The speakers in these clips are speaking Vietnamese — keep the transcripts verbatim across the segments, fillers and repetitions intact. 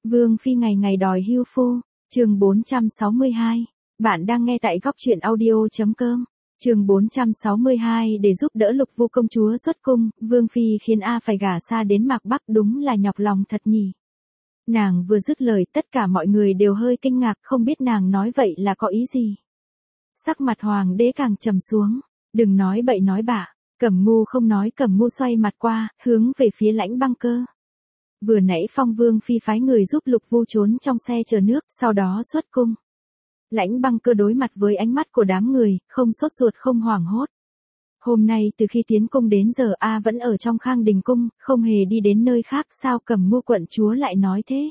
Vương phi ngày ngày đòi hưu phu, chương bốn trăm sáu mươi hai. Bạn đang nghe tại góc truyện audio.com. Chương bốn trăm sáu mươi hai để giúp đỡ Lục Vu công chúa xuất cung, Vương phi khiến A phải gả xa đến Mạc Bắc, đúng là nhọc lòng thật nhỉ. Nàng vừa dứt lời, tất cả mọi người đều hơi kinh ngạc, không biết nàng nói vậy là có ý gì. Sắc mặt hoàng đế càng trầm xuống, đừng nói bậy nói bạ. Cẩm Ngu không nói, Cẩm Ngu xoay mặt qua, hướng về phía Lãnh Băng Cơ. Vừa nãy Phong Vương phi phái người giúp Lục Vu trốn trong xe chờ nước, sau đó xuất cung. Lãnh Băng Cơ đối mặt với ánh mắt của đám người, không sốt ruột không hoảng hốt. Hôm nay từ khi tiến cung đến giờ A vẫn ở trong Khang Đình cung, không hề đi đến nơi khác, sao Cẩm Ngu quận chúa lại nói thế?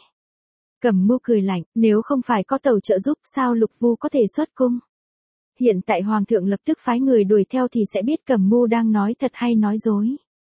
Cẩm Ngu cười lạnh, nếu không phải có tàu trợ giúp sao Lục Vu có thể xuất cung? Hiện tại Hoàng thượng lập tức phái người đuổi theo thì sẽ biết Cẩm Ngu đang nói thật hay nói dối.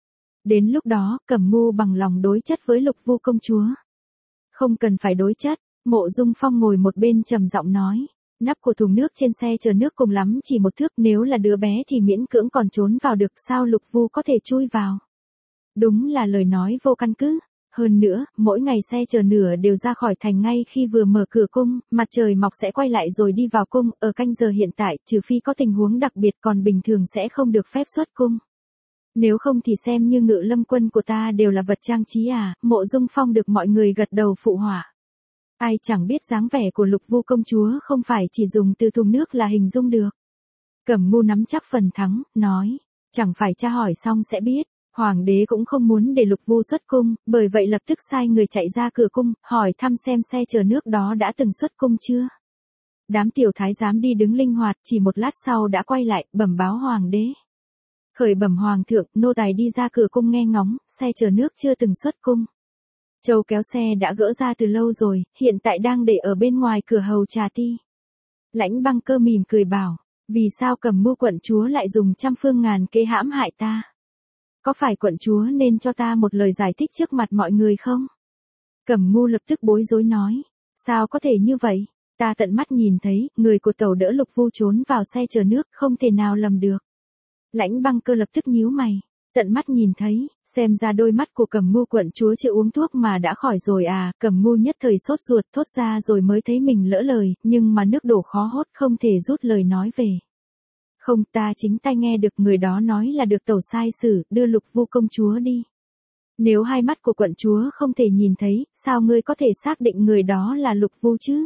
Đến lúc đó, Cẩm Ngu bằng lòng đối chất với Lục Vu công chúa. Không cần phải đối chất, Mộ Dung Phong ngồi một bên trầm giọng nói. Nắp của thùng nước trên xe chờ nước cùng lắm chỉ một thước, nếu là đứa bé thì miễn cưỡng còn trốn vào được, sao Lục Vu có thể chui vào. Đúng là lời nói vô căn cứ. Hơn nữa, mỗi ngày xe chờ nửa đều ra khỏi thành ngay khi vừa mở cửa cung, mặt trời mọc sẽ quay lại rồi đi vào cung, ở canh giờ hiện tại, trừ phi có tình huống đặc biệt, còn bình thường sẽ không được phép xuất cung. Nếu không thì xem như Ngự Lâm quân của ta đều là vật trang trí à, Mộ Dung Phong được mọi người gật đầu phụ họa. Ai chẳng biết dáng vẻ của Lục Vu công chúa không phải chỉ dùng từ thùng nước là hình dung được. Cẩm Ngu nắm chắc phần thắng, nói, chẳng phải tra hỏi xong sẽ biết. Hoàng đế cũng không muốn để Lục Vu xuất cung, bởi vậy lập tức sai người chạy ra cửa cung, hỏi thăm xem xe chờ nước đó đã từng xuất cung chưa. Đám tiểu thái giám đi đứng linh hoạt, chỉ một lát sau đã quay lại, bẩm báo hoàng đế. Khởi bẩm hoàng thượng, nô tài đi ra cửa cung nghe ngóng, xe chờ nước chưa từng xuất cung. Châu kéo xe đã gỡ ra từ lâu rồi, hiện tại đang để ở bên ngoài cửa hầu trà ti. Lãnh Băng Cơ mỉm cười bảo, vì sao Cẩm Ngu quận chúa lại dùng trăm phương ngàn kế hãm hại ta? Có phải quận chúa nên cho ta một lời giải thích trước mặt mọi người không? Cẩm Ngu lập tức bối rối nói, sao có thể như vậy? Ta tận mắt nhìn thấy, người của tàu đỡ Lục Vu trốn vào xe chờ nước, không thể nào lầm được. Lãnh Băng Cơ lập tức nhíu mày, tận mắt nhìn thấy, xem ra đôi mắt của Cẩm Ngu quận chúa chưa uống thuốc mà đã khỏi rồi à. Cẩm Ngu nhất thời sốt ruột thốt ra rồi mới thấy mình lỡ lời, nhưng mà nước đổ khó hốt không thể rút lời nói về. Không, ta chính tai nghe được người đó nói là được tẩu sai sử, đưa Lục Vu công chúa đi. Nếu hai mắt của quận chúa không thể nhìn thấy, sao ngươi có thể xác định người đó là Lục Vu chứ?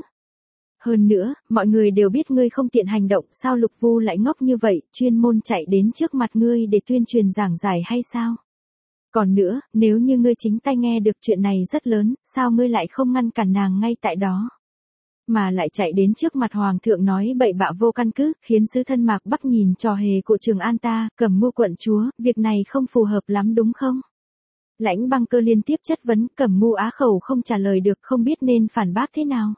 Hơn nữa, mọi người đều biết ngươi không tiện hành động, sao Lục Vu lại ngốc như vậy, chuyên môn chạy đến trước mặt ngươi để tuyên truyền giảng giải hay sao? Còn nữa, nếu như ngươi chính tai nghe được chuyện này rất lớn, sao ngươi lại không ngăn cản nàng ngay tại đó? Mà lại chạy đến trước mặt hoàng thượng nói bậy bạ vô căn cứ, khiến sứ thân Mạc Bắc nhìn trò hề của Trường An ta. Cẩm Ngu quận chúa, việc này không phù hợp lắm đúng không? Lãnh Băng Cơ liên tiếp chất vấn, Cẩm Ngu á khẩu không trả lời được, không biết nên phản bác thế nào.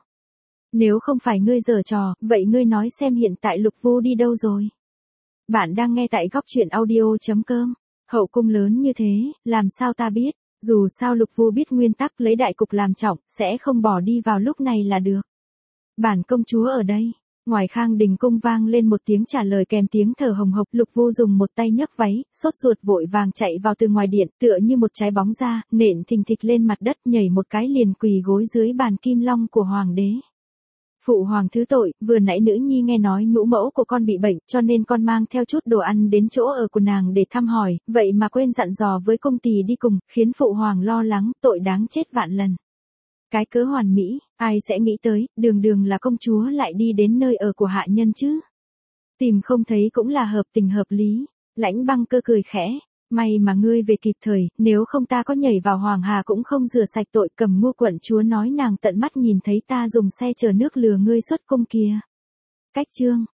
Nếu không phải ngươi giở trò, vậy ngươi nói xem hiện tại Lục Vu đi đâu rồi? Bạn đang nghe tại góc truyện audio.com. Hậu cung lớn như thế, làm sao ta biết? Dù sao Lục Vu biết nguyên tắc lấy đại cục làm trọng, sẽ không bỏ đi vào lúc này là được. Bản công chúa ở đây. Ngoài Khang Đình cung vang lên một tiếng trả lời kèm tiếng thở hồng hộc. Lục Vu dùng một tay nhấc váy, sốt ruột vội vàng chạy vào từ ngoài điện, tựa như một trái bóng ra, nện thình thịch lên mặt đất, nhảy một cái liền quỳ gối dưới bàn kim long của hoàng đế. Phụ hoàng thứ tội, vừa nãy nữ nhi nghe nói nhũ mẫu của con bị bệnh, cho nên con mang theo chút đồ ăn đến chỗ ở của nàng để thăm hỏi, vậy mà quên dặn dò với công tỳ đi cùng, khiến phụ hoàng lo lắng, tội đáng chết vạn lần. Cái cớ hoàn mỹ, ai sẽ nghĩ tới, đường đường là công chúa lại đi đến nơi ở của hạ nhân chứ? Tìm không thấy cũng là hợp tình hợp lý. Lãnh Băng Cơ cười khẽ, may mà ngươi về kịp thời, nếu không ta có nhảy vào hoàng hà cũng không rửa sạch tội. Cẩm Ngu quận chúa nói nàng tận mắt nhìn thấy ta dùng xe chờ nước lừa ngươi xuất cung kìa. Cách chương